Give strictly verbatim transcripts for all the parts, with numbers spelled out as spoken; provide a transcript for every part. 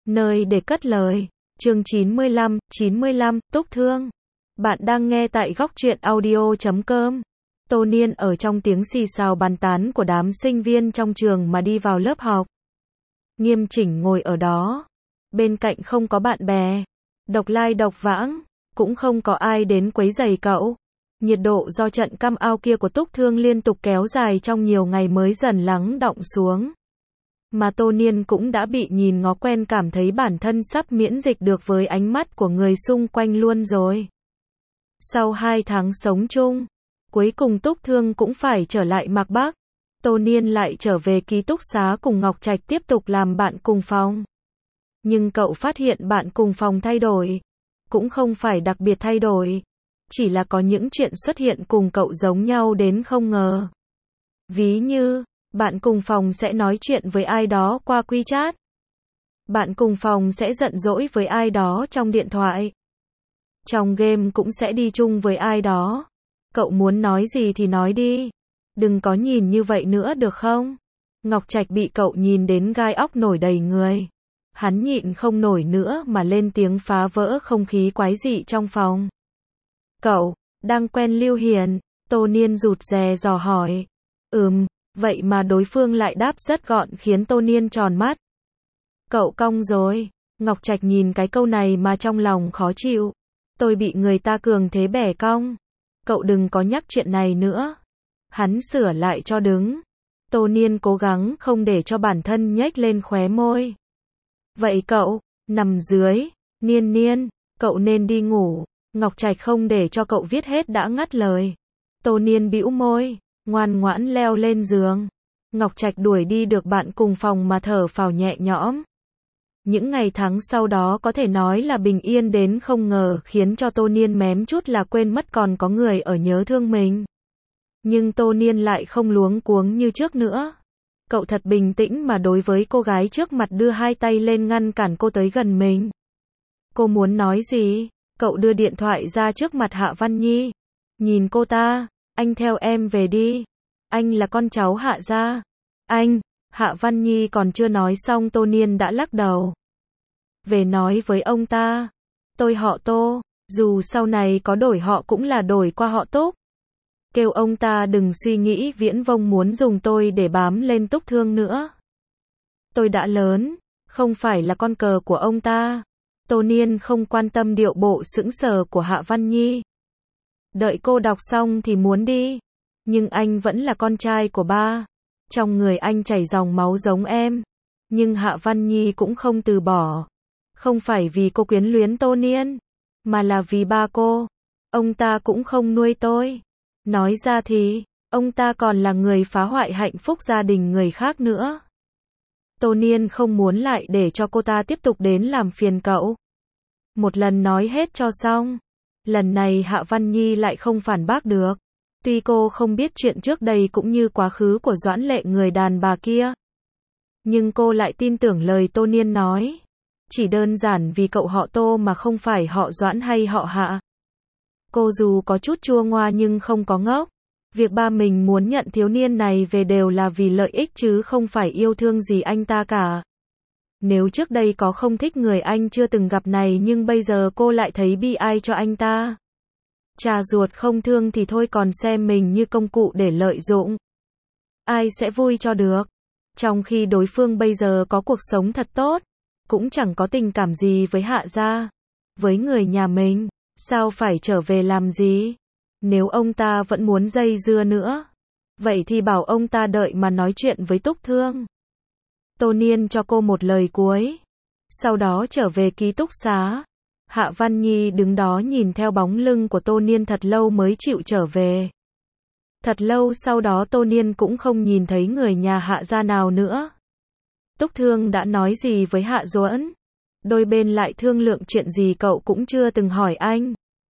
Nơi để cất lời. Chương chín mươi lăm, chín mươi lăm, Túc Thương. Bạn đang nghe tại góc truyện audio chấm com. Tô Niên ở trong tiếng xì xào bàn tán của đám sinh viên trong trường mà đi vào lớp học. Nghiêm chỉnh ngồi ở đó. Bên cạnh không có bạn bè. Độc lai độc vãng. Cũng không có ai đến quấy rầy cậu. Nhiệt độ do trận cam ao kia của Túc Thương liên tục kéo dài trong nhiều ngày mới dần lắng đọng xuống. Mà Tô Niên cũng đã bị nhìn ngó quen, cảm thấy bản thân sắp miễn dịch được với ánh mắt của người xung quanh luôn rồi. Sau hai tháng sống chung, cuối cùng Túc Thương cũng phải trở lại Mạc Bắc. Tô Niên lại trở về ký túc xá cùng Ngọc Trạch tiếp tục làm bạn cùng phòng. Nhưng cậu phát hiện bạn cùng phòng thay đổi. Cũng không phải đặc biệt thay đổi. Chỉ là có những chuyện xuất hiện cùng cậu giống nhau đến không ngờ. Ví như, bạn cùng phòng sẽ nói chuyện với ai đó qua WeChat. Bạn cùng phòng sẽ giận dỗi với ai đó trong điện thoại. Trong game cũng sẽ đi chung với ai đó. Cậu muốn nói gì thì nói đi. Đừng có nhìn như vậy nữa được không? Ngọc Trạch bị cậu nhìn đến gai óc nổi đầy người. Hắn nhịn không nổi nữa mà lên tiếng phá vỡ không khí quái dị trong phòng. Cậu, đang quen Lưu Hiền? Tô Niên rụt rè dò hỏi. Ừm, vậy mà đối phương lại đáp rất gọn khiến Tô Niên tròn mắt. Cậu cong rồi. Ngọc Trạch nhìn cái câu này mà trong lòng khó chịu. Tôi bị người ta cường thế bẻ cong. Cậu đừng có nhắc chuyện này nữa. Hắn sửa lại cho đứng. Tô Niên cố gắng không để cho bản thân nhếch lên khóe môi. Vậy cậu, nằm dưới. Niên Niên, cậu nên đi ngủ. Ngọc Trạch không để cho cậu viết hết đã ngắt lời. Tô Niên bĩu môi, ngoan ngoãn leo lên giường. Ngọc Trạch đuổi đi được bạn cùng phòng mà thở phào nhẹ nhõm. Những ngày tháng sau đó có thể nói là bình yên đến không ngờ, khiến cho Tô Niên mém chút là quên mất còn có người ở nhớ thương mình. Nhưng Tô Niên lại không luống cuống như trước nữa. Cậu thật bình tĩnh mà đối với cô gái trước mặt, đưa hai tay lên ngăn cản cô tới gần mình. Cô muốn nói gì? Cậu đưa điện thoại ra trước mặt Hạ Văn Nhi. Nhìn cô ta, anh theo em về đi. Anh là con cháu Hạ gia. Anh, Hạ Văn Nhi còn chưa nói xong Tô Niên đã lắc đầu. Về nói với ông ta. Tôi họ Tô, dù sau này có đổi họ cũng là đổi qua họ Túc. Kêu ông ta đừng suy nghĩ viễn vông muốn dùng tôi để bám lên Túc Thương nữa. Tôi đã lớn, không phải là con cờ của ông ta. Tô Niên không quan tâm điệu bộ sững sờ của Hạ Văn Nhi. Đợi cô đọc xong thì muốn đi. Nhưng anh vẫn là con trai của ba. Trong người anh chảy dòng máu giống em. Nhưng Hạ Văn Nhi cũng không từ bỏ. Không phải vì cô quyến luyến Tô Niên, mà là vì ba cô. Ông ta cũng không nuôi tôi. Nói ra thì, ông ta còn là người phá hoại hạnh phúc gia đình người khác nữa. Tô Niên không muốn lại để cho cô ta tiếp tục đến làm phiền cậu. Một lần nói hết cho xong. Lần này Hạ Văn Nhi lại không phản bác được. Tuy cô không biết chuyện trước đây cũng như quá khứ của Doãn Lệ người đàn bà kia. Nhưng cô lại tin tưởng lời Tô Niên nói. Chỉ đơn giản vì cậu họ Tô mà không phải họ Doãn hay họ Hạ. Cô dù có chút chua ngoa nhưng không có ngốc. Việc ba mình muốn nhận thiếu niên này về đều là vì lợi ích chứ không phải yêu thương gì anh ta cả. Nếu trước đây có không thích người anh chưa từng gặp này, nhưng bây giờ cô lại thấy bi ai cho anh ta. Cha ruột không thương thì thôi, còn xem mình như công cụ để lợi dụng. Ai sẽ vui cho được. Trong khi đối phương bây giờ có cuộc sống thật tốt, cũng chẳng có tình cảm gì với Hạ gia, với người nhà mình, sao phải trở về làm gì? Nếu ông ta vẫn muốn dây dưa nữa, vậy thì bảo ông ta đợi mà nói chuyện với Túc Thương. Tô Niên cho cô một lời cuối. Sau đó trở về ký túc xá. Hạ Văn Nhi đứng đó nhìn theo bóng lưng của Tô Niên thật lâu mới chịu trở về. Thật lâu sau đó Tô Niên cũng không nhìn thấy người nhà Hạ gia nào nữa. Túc Thương đã nói gì với Hạ Duẫn? Đôi bên lại thương lượng chuyện gì cậu cũng chưa từng hỏi anh.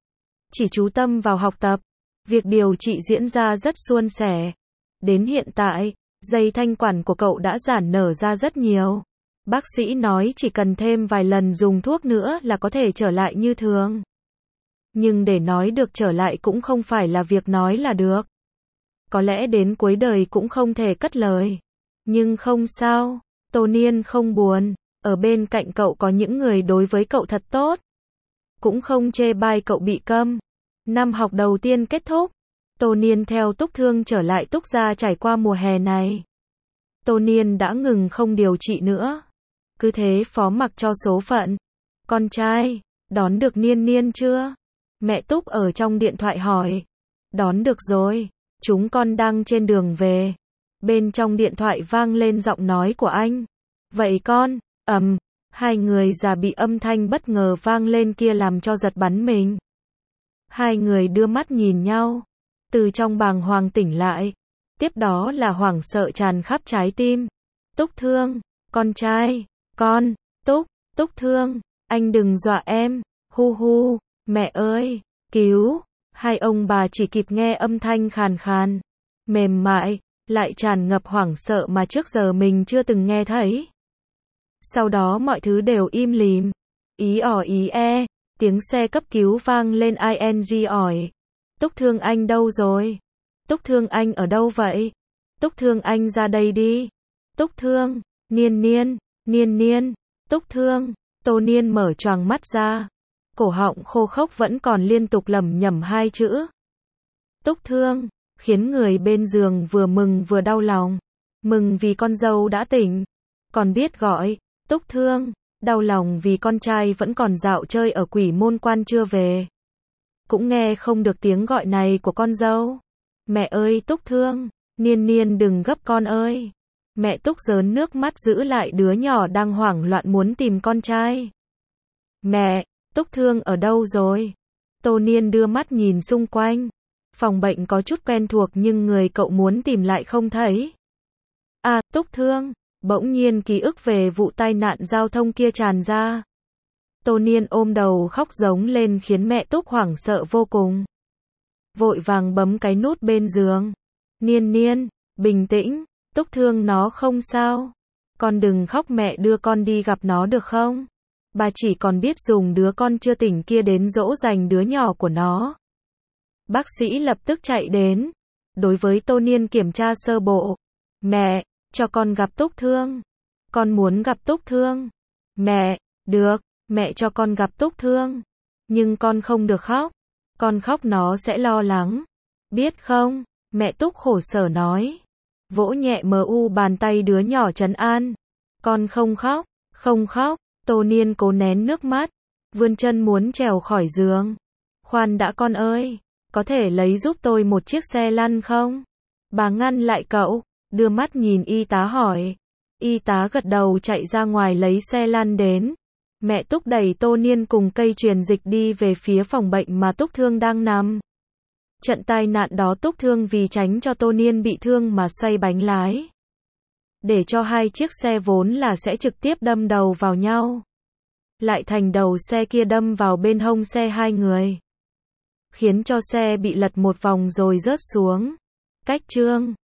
Chỉ chú tâm vào học tập. Việc điều trị diễn ra rất suôn sẻ. Đến hiện tại, dây thanh quản của cậu đã giãn nở ra rất nhiều. Bác sĩ nói chỉ cần thêm vài lần dùng thuốc nữa là có thể trở lại như thường. Nhưng để nói được trở lại cũng không phải là việc nói là được. Có lẽ đến cuối đời cũng không thể cất lời. Nhưng không sao, Tô Niên không buồn. Ở bên cạnh cậu có những người đối với cậu thật tốt. Cũng không chê bai cậu bị câm. Năm học đầu tiên kết thúc. Tô Niên theo Túc Thương trở lại Túc gia trải qua mùa hè này. Tô Niên đã ngừng không điều trị nữa. Cứ thế phó mặc cho số phận. Con trai, đón được Niên Niên chưa? Mẹ Túc ở trong điện thoại hỏi. Đón được rồi, chúng con đang trên đường về. Bên trong điện thoại vang lên giọng nói của anh. Vậy con, ầm, hai người già bị âm thanh bất ngờ vang lên kia làm cho giật bắn mình. Hai người đưa mắt nhìn nhau, từ trong bàng hoàng tỉnh lại. Tiếp đó là hoảng sợ tràn khắp trái tim. Túc Thương, con trai, con, Túc, Túc Thương, anh đừng dọa em, hu hu, mẹ ơi, cứu. Hai ông bà chỉ kịp nghe âm thanh khàn khàn, mềm mại, lại tràn ngập hoảng sợ mà trước giờ mình chưa từng nghe thấy. Sau đó mọi thứ đều im lìm. Ý ỏ ý e, tiếng xe cấp cứu vang lên ing ỏi. Túc Thương anh đâu rồi? Túc Thương anh ở đâu vậy? Túc Thương anh ra đây đi. Túc Thương, Niên Niên, Niên Niên, Túc Thương. Tô Niên mở choàng mắt ra. Cổ họng khô khốc vẫn còn liên tục lẩm nhẩm hai chữ. Túc Thương, khiến người bên giường vừa mừng vừa đau lòng. Mừng vì con dâu đã tỉnh, còn biết gọi, Túc Thương, đau lòng vì con trai vẫn còn dạo chơi ở Quỷ Môn Quan chưa về. Cũng nghe không được tiếng gọi này của con dâu. Mẹ ơi Túc Thương, Niên Niên đừng gấp con ơi. Mẹ Túc rớn nước mắt giữ lại đứa nhỏ đang hoảng loạn muốn tìm con trai. Mẹ, Túc Thương ở đâu rồi? Tô Niên đưa mắt nhìn xung quanh. Phòng bệnh có chút quen thuộc nhưng người cậu muốn tìm lại không thấy. À, Túc Thương, bỗng nhiên ký ức về vụ tai nạn giao thông kia tràn ra. Tô Niên ôm đầu khóc giống lên khiến mẹ Túc hoảng sợ vô cùng. Vội vàng bấm cái nút bên giường. Niên Niên, bình tĩnh, Túc Thương nó không sao. Con đừng khóc, mẹ đưa con đi gặp nó được không? Bà chỉ còn biết dùng đứa con chưa tỉnh kia đến dỗ dành đứa nhỏ của nó. Bác sĩ lập tức chạy đến. Đối với Tô Niên kiểm tra sơ bộ. Mẹ, cho con gặp Túc Thương. Con muốn gặp Túc Thương. Mẹ, được, mẹ cho con gặp Túc Thương. Nhưng con không được khóc. Con khóc nó sẽ lo lắng. Biết không? Mẹ Túc khổ sở nói. Vỗ nhẹ mờ u bàn tay đứa nhỏ trấn an. Con không khóc, không khóc. Tô Niên cố nén nước mắt. Vươn chân muốn trèo khỏi giường. Khoan đã con ơi. Có thể lấy giúp tôi một chiếc xe lăn không? Bà ngăn lại cậu. Đưa mắt nhìn y tá hỏi. Y tá gật đầu chạy ra ngoài lấy xe lăn đến. Mẹ Túc đẩy Tô Niên cùng cây truyền dịch đi về phía phòng bệnh mà Túc Thương đang nằm. Trận tai nạn đó Túc Thương vì tránh cho Tô Niên bị thương mà xoay bánh lái. Để cho hai chiếc xe vốn là sẽ trực tiếp đâm đầu vào nhau. Lại thành đầu xe kia đâm vào bên hông xe hai người. Khiến cho xe bị lật một vòng rồi rớt xuống. Cách chương